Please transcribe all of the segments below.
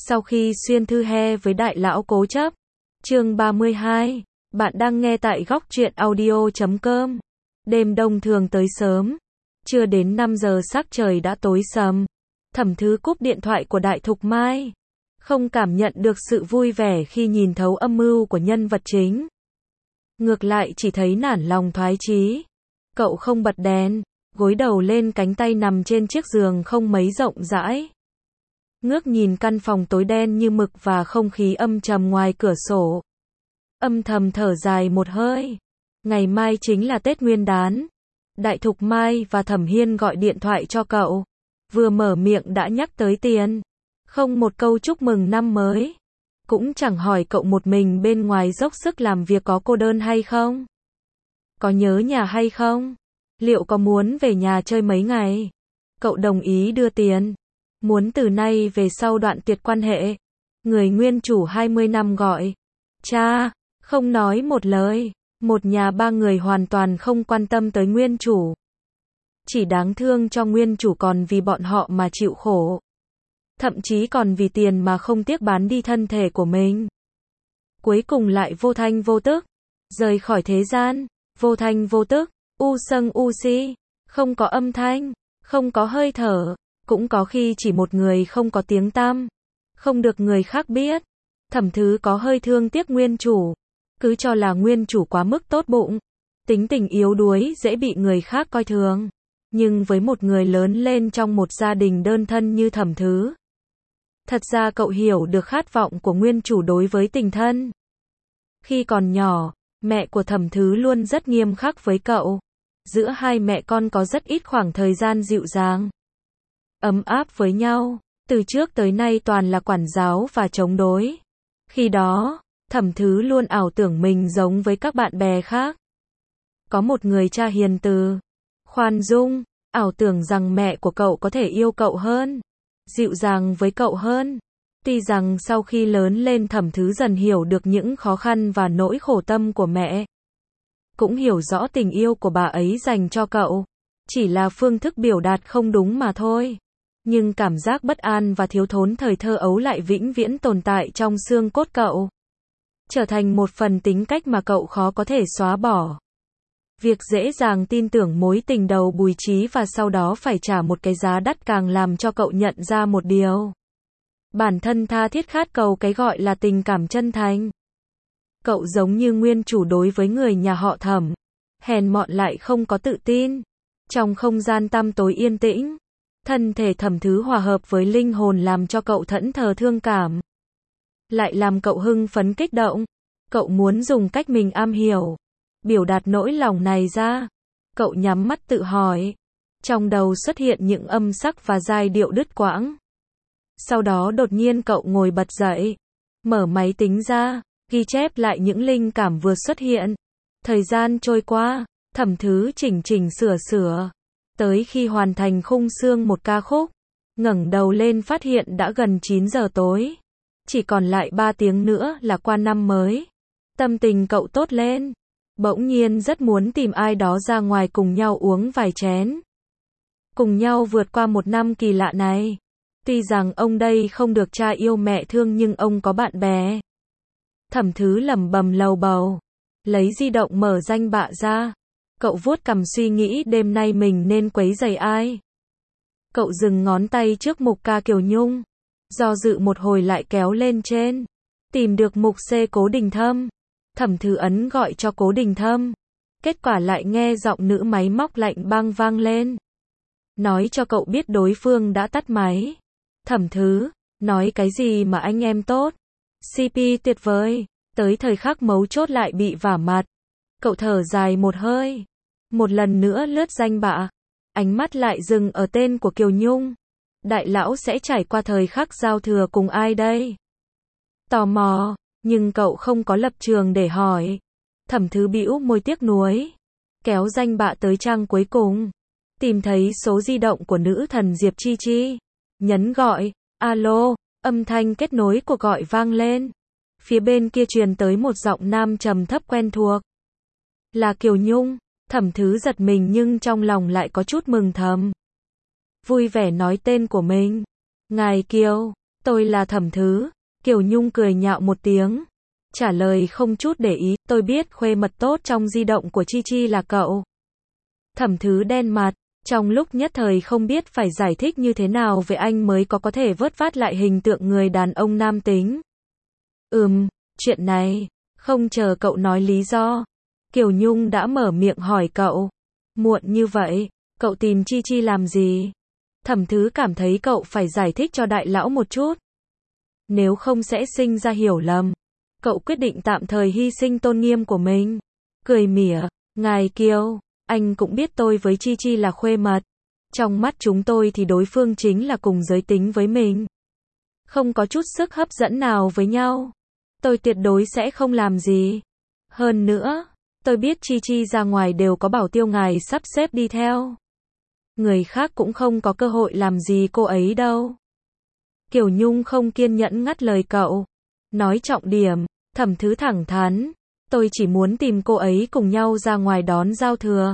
Sau khi xuyên thư he với đại lão cố chấp. Chương 32. Bạn đang nghe tại góc truyện audio.com. Đêm đông thường tới sớm. Chưa đến 5 giờ sắc trời đã tối sầm. Thẩm Thứ cúp điện thoại của Đại Thục Mai. Không cảm nhận được sự vui vẻ khi nhìn thấu âm mưu của nhân vật chính. Ngược lại chỉ thấy nản lòng thoái chí. Cậu không bật đèn, gối đầu lên cánh tay nằm trên chiếc giường không mấy rộng rãi. Ngước nhìn căn phòng tối đen như mực và không khí âm trầm ngoài cửa sổ. Âm thầm thở dài một hơi. Ngày mai chính là Tết Nguyên đán. Đại Thục Mai và Thẩm Hiên gọi điện thoại cho cậu. Vừa mở miệng đã nhắc tới tiền. Không một câu chúc mừng năm mới. Cũng chẳng hỏi cậu một mình bên ngoài dốc sức làm việc có cô đơn hay không. Có nhớ nhà hay không? Liệu có muốn về nhà chơi mấy ngày? Cậu đồng ý đưa tiền. Muốn từ nay về sau đoạn tuyệt quan hệ. Người nguyên chủ 20 năm gọi. Cha, không nói một lời. Một nhà ba người hoàn toàn không quan tâm tới nguyên chủ. Chỉ đáng thương cho nguyên chủ còn vì bọn họ mà chịu khổ. Thậm chí còn vì tiền mà không tiếc bán đi thân thể của mình. Cuối cùng lại vô thanh vô tức. Rời khỏi thế gian. Vô thanh vô tức. U sâng u si. Không có âm thanh. Không có hơi thở. Cũng có khi chỉ một người không có tiếng tăm. Không được người khác biết. Thẩm Thứ có hơi thương tiếc nguyên chủ. Cứ cho là nguyên chủ quá mức tốt bụng. Tính tình yếu đuối dễ bị người khác coi thường. Nhưng với một người lớn lên trong một gia đình đơn thân như Thẩm Thứ. Thật ra cậu hiểu được khát vọng của nguyên chủ đối với tình thân. Khi còn nhỏ, mẹ của Thẩm Thứ luôn rất nghiêm khắc với cậu. Giữa hai mẹ con có rất ít khoảng thời gian dịu dàng. Ấm áp với nhau, từ trước tới nay toàn là quản giáo và chống đối. Khi đó, Thẩm Thứ luôn ảo tưởng mình giống với các bạn bè khác. Có một người cha hiền từ, khoan dung, ảo tưởng rằng mẹ của cậu có thể yêu cậu hơn, dịu dàng với cậu hơn. Tuy rằng sau khi lớn lên Thẩm Thứ dần hiểu được những khó khăn và nỗi khổ tâm của mẹ. Cũng hiểu rõ tình yêu của bà ấy dành cho cậu. Chỉ là phương thức biểu đạt không đúng mà thôi. Nhưng cảm giác bất an và thiếu thốn thời thơ ấu lại vĩnh viễn tồn tại trong xương cốt cậu. Trở thành một phần tính cách mà cậu khó có thể xóa bỏ. Việc dễ dàng tin tưởng mối tình đầu Bùi Chí và sau đó phải trả một cái giá đắt càng làm cho cậu nhận ra một điều. Bản thân tha thiết khát cầu cái gọi là tình cảm chân thành. Cậu giống như nguyên chủ đối với người nhà họ Thẩm. Hèn mọn lại không có tự tin. Trong không gian tăm tối yên tĩnh. Thân thể Thẩm Thứ hòa hợp với linh hồn làm cho cậu thẫn thờ thương cảm. Lại làm cậu hưng phấn kích động. Cậu muốn dùng cách mình am hiểu. Biểu đạt nỗi lòng này ra. Cậu nhắm mắt tự hỏi. Trong đầu xuất hiện những âm sắc và giai điệu đứt quãng. Sau đó đột nhiên cậu ngồi bật dậy. Mở máy tính ra. Ghi chép lại những linh cảm vừa xuất hiện. Thời gian trôi qua. Thẩm Thứ chỉnh chỉnh sửa sửa. Tới khi hoàn thành khung xương một ca khúc. Ngẩng đầu lên phát hiện đã gần 9 giờ tối. Chỉ còn lại 3 tiếng nữa là qua năm mới. Tâm tình cậu tốt lên. Bỗng nhiên rất muốn tìm ai đó ra ngoài cùng nhau uống vài chén. Cùng nhau vượt qua một năm kỳ lạ này. Tuy rằng ông đây không được cha yêu mẹ thương nhưng ông có bạn bè. Thẩm Thứ lẩm bẩm lầu bầu. Lấy di động mở danh bạ ra. Cậu vuốt cằm suy nghĩ đêm nay mình nên quấy rầy ai. Cậu dừng ngón tay trước mục ca Kiều Nhung. Do dự một hồi lại kéo lên trên. Tìm được mục C Cố Đình Thâm. Thẩm Thứ ấn gọi cho Cố Đình Thâm. Kết quả lại nghe giọng nữ máy móc lạnh băng vang lên. Nói cho cậu biết đối phương đã tắt máy. Thẩm Thứ, nói cái gì mà anh em tốt. CP tuyệt vời. Tới thời khắc mấu chốt lại bị vả mặt. Cậu thở dài một hơi. Một lần nữa lướt danh bạ. Ánh mắt lại dừng ở tên của Kiều Nhung. Đại lão sẽ trải qua thời khắc giao thừa cùng ai đây? Tò mò, nhưng cậu không có lập trường để hỏi. Thẩm Thứ bĩu môi tiếc nuối. Kéo danh bạ tới trang cuối cùng. Tìm thấy số di động của nữ thần Diệp Chi Chi. Nhấn gọi, alo, âm thanh kết nối cuộc gọi vang lên. Phía bên kia truyền tới một giọng nam trầm thấp quen thuộc. Là Kiều Nhung. Thẩm Thứ giật mình nhưng trong lòng lại có chút mừng thầm. Vui vẻ nói tên của mình. Ngài Kiều. Tôi là Thẩm Thứ. Kiều Nhung cười nhạo một tiếng. Trả lời không chút để ý, tôi biết khuê mật tốt trong di động của Chi Chi là cậu. Thẩm Thứ đen mặt, trong lúc nhất thời không biết phải giải thích như thế nào về anh mới có thể vớt vát lại hình tượng người đàn ông nam tính. Chuyện này, không chờ cậu nói lý do. Kiều Nhung đã mở miệng hỏi cậu. Muộn như vậy, cậu tìm Chi Chi làm gì? Thẩm Thứ cảm thấy cậu phải giải thích cho đại lão một chút. Nếu không sẽ sinh ra hiểu lầm. Cậu quyết định tạm thời hy sinh tôn nghiêm của mình. Cười mỉa, ngài Kiều, anh cũng biết tôi với Chi Chi là khuê mật. Trong mắt chúng tôi thì đối phương chính là cùng giới tính với mình. Không có chút sức hấp dẫn nào với nhau. Tôi tuyệt đối sẽ không làm gì. Hơn nữa, tôi biết Chi Chi ra ngoài đều có bảo tiêu ngài sắp xếp đi theo. Người khác cũng không có cơ hội làm gì cô ấy đâu. Kiều Nhung không kiên nhẫn ngắt lời cậu. Nói trọng điểm, Thẩm Thứ thẳng thắn. Tôi chỉ muốn tìm cô ấy cùng nhau ra ngoài đón giao thừa.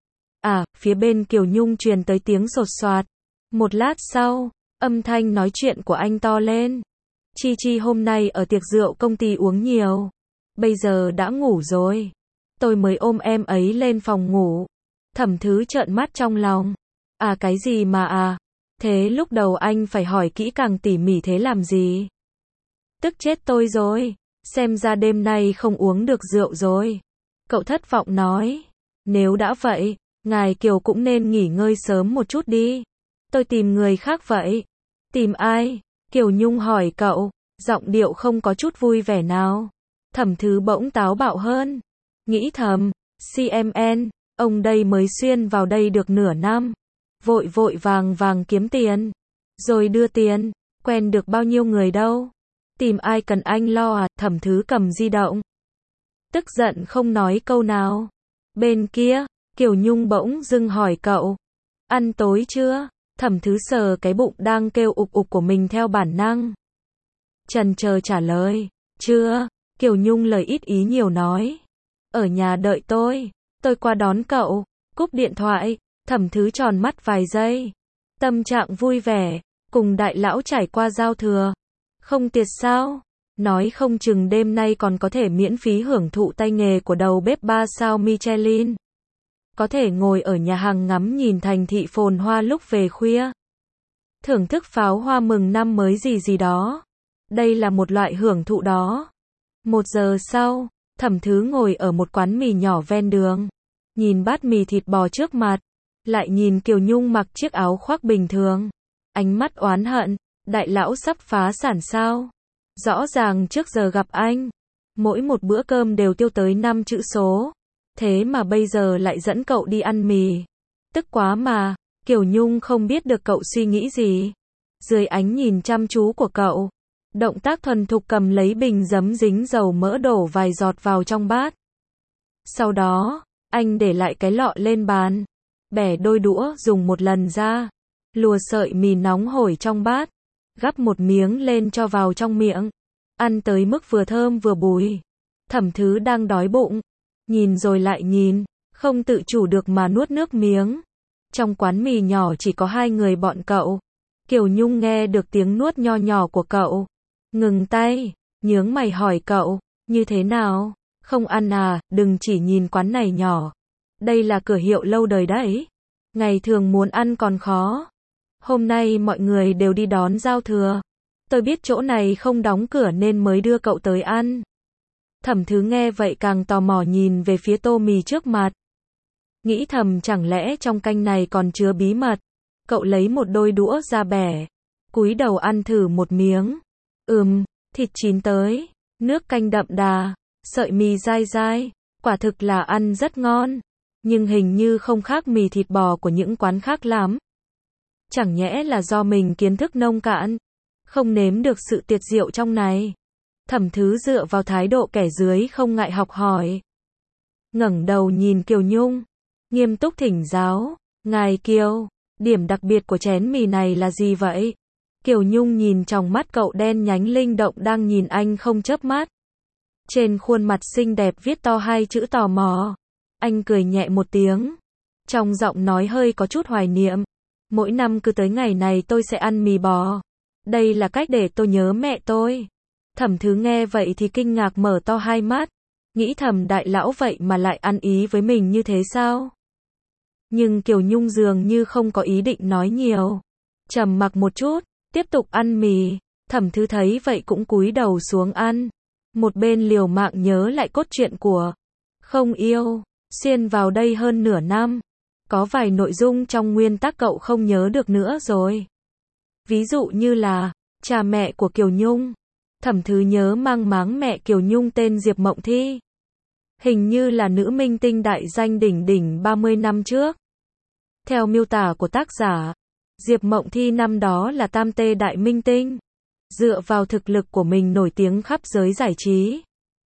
Phía bên Kiều Nhung truyền tới tiếng sột soạt. Một lát sau, âm thanh nói chuyện của anh to lên. Chi Chi hôm nay ở tiệc rượu công ty uống nhiều. Bây giờ đã ngủ rồi. Tôi mới ôm em ấy lên phòng ngủ. Thẩm Thứ trợn mắt trong lòng. Cái gì mà Thế lúc đầu anh phải hỏi kỹ càng tỉ mỉ thế làm gì? Tức chết tôi rồi. Xem ra đêm nay không uống được rượu rồi. Cậu thất vọng nói. Nếu đã vậy, ngài Kiều cũng nên nghỉ ngơi sớm một chút đi. Tôi tìm người khác vậy. Tìm ai? Kiều Nhung hỏi cậu, giọng điệu không có chút vui vẻ nào. Thẩm Thứ bỗng táo bạo hơn. Nghĩ thầm, CMN, ông đây mới xuyên vào đây được nửa năm. Vội vàng kiếm tiền. Rồi đưa tiền, quen được bao nhiêu người đâu. Tìm ai cần anh lo Thẩm Thứ cầm di động. Tức giận không nói câu nào. Bên kia, Kiều Nhung bỗng dưng hỏi cậu. Ăn tối chưa? Thẩm Thứ sờ cái bụng đang kêu ục ục của mình theo bản năng. Chần chờ trả lời. Chưa. Kiều Nhung lời ít ý nhiều nói. Ở nhà đợi tôi qua đón cậu. Cúp điện thoại, Thẩm Thứ tròn mắt vài giây. Tâm trạng vui vẻ, cùng đại lão trải qua giao thừa. Không tiệt sao? Nói không chừng đêm nay còn có thể miễn phí hưởng thụ tay nghề của đầu bếp 3 sao Michelin. Có thể ngồi ở nhà hàng ngắm nhìn thành thị phồn hoa lúc về khuya. Thưởng thức pháo hoa mừng năm mới gì đó. Đây là một loại hưởng thụ đó. 1 giờ sau, Thẩm Thứ ngồi ở một quán mì nhỏ ven đường. Nhìn bát mì thịt bò trước mặt. Lại nhìn Kiều Nhung mặc chiếc áo khoác bình thường. Ánh mắt oán hận. Đại lão sắp phá sản sao? Rõ ràng trước giờ gặp anh, mỗi một bữa cơm đều tiêu tới 5 chữ số. Thế mà bây giờ lại dẫn cậu đi ăn mì. Tức quá mà. Kiều Nhung không biết được cậu suy nghĩ gì. Dưới ánh nhìn chăm chú của cậu, động tác thuần thục cầm lấy bình giấm dính dầu mỡ đổ vài giọt vào trong bát. Sau đó, anh để lại cái lọ lên bàn. Bẻ đôi đũa dùng một lần ra. Lùa sợi mì nóng hổi trong bát. Gắp một miếng lên cho vào trong miệng. Ăn tới mức vừa thơm vừa bùi. Thẩm Thứ đang đói bụng. Nhìn rồi lại nhìn. Không tự chủ được mà nuốt nước miếng. Trong quán mì nhỏ chỉ có 2 người bọn cậu. Kiều Nhung nghe được tiếng nuốt nho nhỏ của cậu. Ngừng tay. Nhướng mày hỏi cậu. Như thế nào? Không ăn đừng chỉ nhìn quán này nhỏ. Đây là cửa hiệu lâu đời đấy. Ngày thường muốn ăn còn khó. Hôm nay mọi người đều đi đón giao thừa. Tôi biết chỗ này không đóng cửa nên mới đưa cậu tới ăn. Thẩm Thứ nghe vậy càng tò mò nhìn về phía tô mì trước mặt. Nghĩ thầm chẳng lẽ trong canh này còn chứa bí mật. Cậu lấy một đôi đũa ra bẻ. Cúi đầu ăn thử một miếng. Thịt chín tới. Nước canh đậm đà. Sợi mì dai dai. Quả thực là ăn rất ngon. Nhưng hình như không khác mì thịt bò của những quán khác lắm. Chẳng nhẽ là do mình kiến thức nông cạn. Không nếm được sự tuyệt diệu trong này. Thẩm Thứ dựa vào thái độ kẻ dưới không ngại học hỏi. Ngẩng đầu nhìn Kiều Nhung. Nghiêm túc thỉnh giáo. Ngài Kiều, điểm đặc biệt của chén mì này là gì vậy? Kiều Nhung nhìn trong mắt cậu đen nhánh linh động đang nhìn anh không chớp mắt. Trên khuôn mặt xinh đẹp viết to 2 chữ tò mò. Anh cười nhẹ một tiếng. Trong giọng nói hơi có chút hoài niệm. Mỗi năm cứ tới ngày này tôi sẽ ăn mì bò. Đây là cách để tôi nhớ mẹ tôi. Thẩm Thứ nghe vậy thì kinh ngạc mở to hai mắt, nghĩ thầm đại lão vậy mà lại ăn ý với mình như thế sao? Nhưng Kiều Nhung dường như không có ý định nói nhiều. Trầm mặc một chút, tiếp tục ăn mì. Thẩm Thứ thấy vậy cũng cúi đầu xuống ăn. Một bên liều mạng nhớ lại cốt truyện của Không Yêu, xuyên vào đây hơn nửa năm. Có vài nội dung trong nguyên tắc cậu không nhớ được nữa rồi. Ví dụ như là cha mẹ của Kiều Nhung. Thẩm Thứ nhớ mang máng mẹ Kiều Nhung tên Diệp Mộng Thi. Hình như là nữ minh tinh đại danh đỉnh đỉnh 30 năm trước. Theo miêu tả của tác giả, Diệp Mộng Thi năm đó là tam tê đại minh tinh. Dựa vào thực lực của mình nổi tiếng khắp giới giải trí.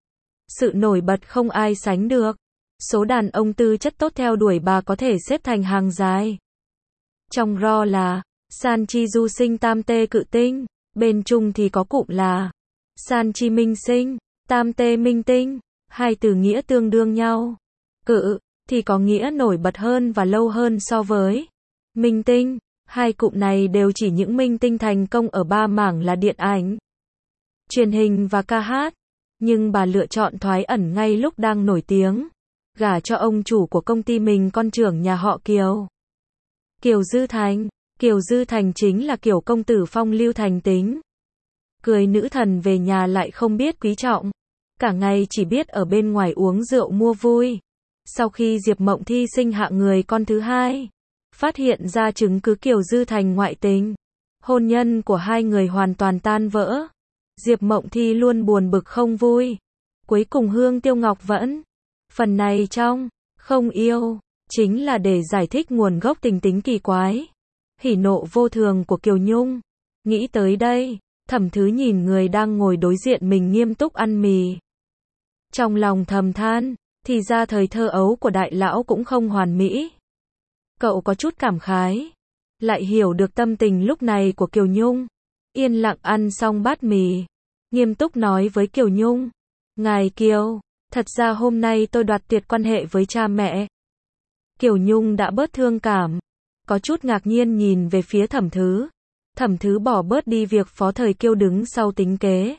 Sự nổi bật không ai sánh được. Số đàn ông tư chất tốt theo đuổi bà có thể xếp thành hàng dài. Trong ro là San Chi Du sinh tam tê cự tinh. Bên Trung thì có cụm là San Chi minh sinh, tam tê minh tinh. Hai từ nghĩa tương đương nhau. Cự thì có nghĩa nổi bật hơn và lâu hơn so với minh tinh. Hai cụm này đều chỉ những minh tinh thành công ở ba mảng là điện ảnh, truyền hình và ca hát. Nhưng bà lựa chọn thoái ẩn ngay lúc đang nổi tiếng. Gả cho ông chủ của công ty mình con trưởng nhà họ Kiều. Kiều Dư Thành. Kiều Dư Thành chính là kiểu công tử phong lưu thành tính. Cưới nữ thần về nhà lại không biết quý trọng. Cả ngày chỉ biết ở bên ngoài uống rượu mua vui. Sau khi Diệp Mộng Thi sinh hạ người con thứ hai, phát hiện ra chứng cứ Kiều Dư Thành ngoại tình. Hôn nhân của hai người hoàn toàn tan vỡ. Diệp Mộng Thi luôn buồn bực không vui. Cuối cùng Hương Tiêu Ngọc vẫn. Phần này trong Không Yêu chính là để giải thích nguồn gốc tình tính kỳ quái, hỉ nộ vô thường của Kiều Nhung. Nghĩ tới đây, Thẩm Thứ nhìn người đang ngồi đối diện mình nghiêm túc ăn mì. Trong lòng thầm than, thì ra thời thơ ấu của đại lão cũng không hoàn mỹ. Cậu có chút cảm khái, lại hiểu được tâm tình lúc này của Kiều Nhung. Yên lặng ăn xong bát mì, nghiêm túc nói với Kiều Nhung. Ngài Kiều, thật ra hôm nay tôi đoạt tuyệt quan hệ với cha mẹ. Kiều Nhung đã bớt thương cảm, có chút ngạc nhiên nhìn về phía Thẩm Thứ. Thẩm Thứ bỏ bớt đi việc Phó Thời Kiêu đứng sau tính kế.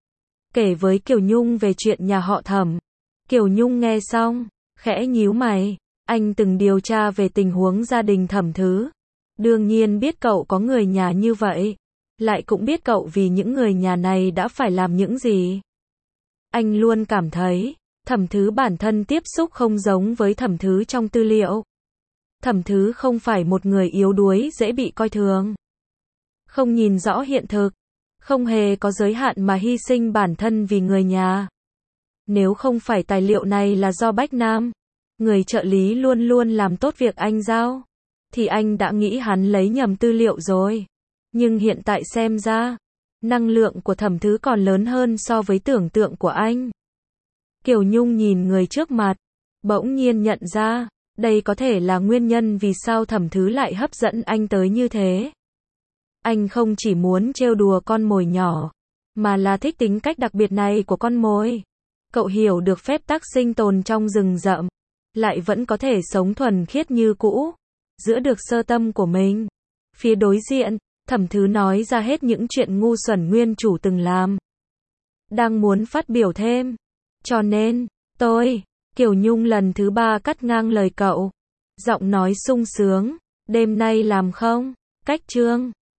Kể với Kiều Nhung về chuyện nhà họ Thẩm. Kiều Nhung nghe xong, khẽ nhíu mày. Anh từng điều tra về tình huống gia đình Thẩm Thứ. Đương nhiên biết cậu có người nhà như vậy. Lại cũng biết cậu vì những người nhà này đã phải làm những gì. Anh luôn cảm thấy, Thẩm Thứ bản thân tiếp xúc không giống với Thẩm Thứ trong tư liệu. Thẩm Thứ không phải một người yếu đuối dễ bị coi thường. Không nhìn rõ hiện thực. Không hề có giới hạn mà hy sinh bản thân vì người nhà. Nếu không phải tài liệu này là do Bách Nam, người trợ lý luôn luôn làm tốt việc anh giao, thì anh đã nghĩ hắn lấy nhầm tư liệu rồi. Nhưng hiện tại xem ra, năng lượng của Thẩm Thứ còn lớn hơn so với tưởng tượng của anh. Kiều Nhung nhìn người trước mặt, bỗng nhiên nhận ra, đây có thể là nguyên nhân vì sao Thẩm Thứ lại hấp dẫn anh tới như thế. Anh không chỉ muốn trêu đùa con mồi nhỏ, mà là thích tính cách đặc biệt này của con mồi. Cậu hiểu được phép tắc sinh tồn trong rừng rậm, lại vẫn có thể sống thuần khiết như cũ, giữ được sơ tâm của mình. Phía đối diện, Thẩm Thứ nói ra hết những chuyện ngu xuẩn nguyên chủ từng làm. Đang muốn phát biểu thêm. Cho nên, Kiều Nhung lần thứ 3 cắt ngang lời cậu. Giọng nói sung sướng, đêm nay làm không? Cách chương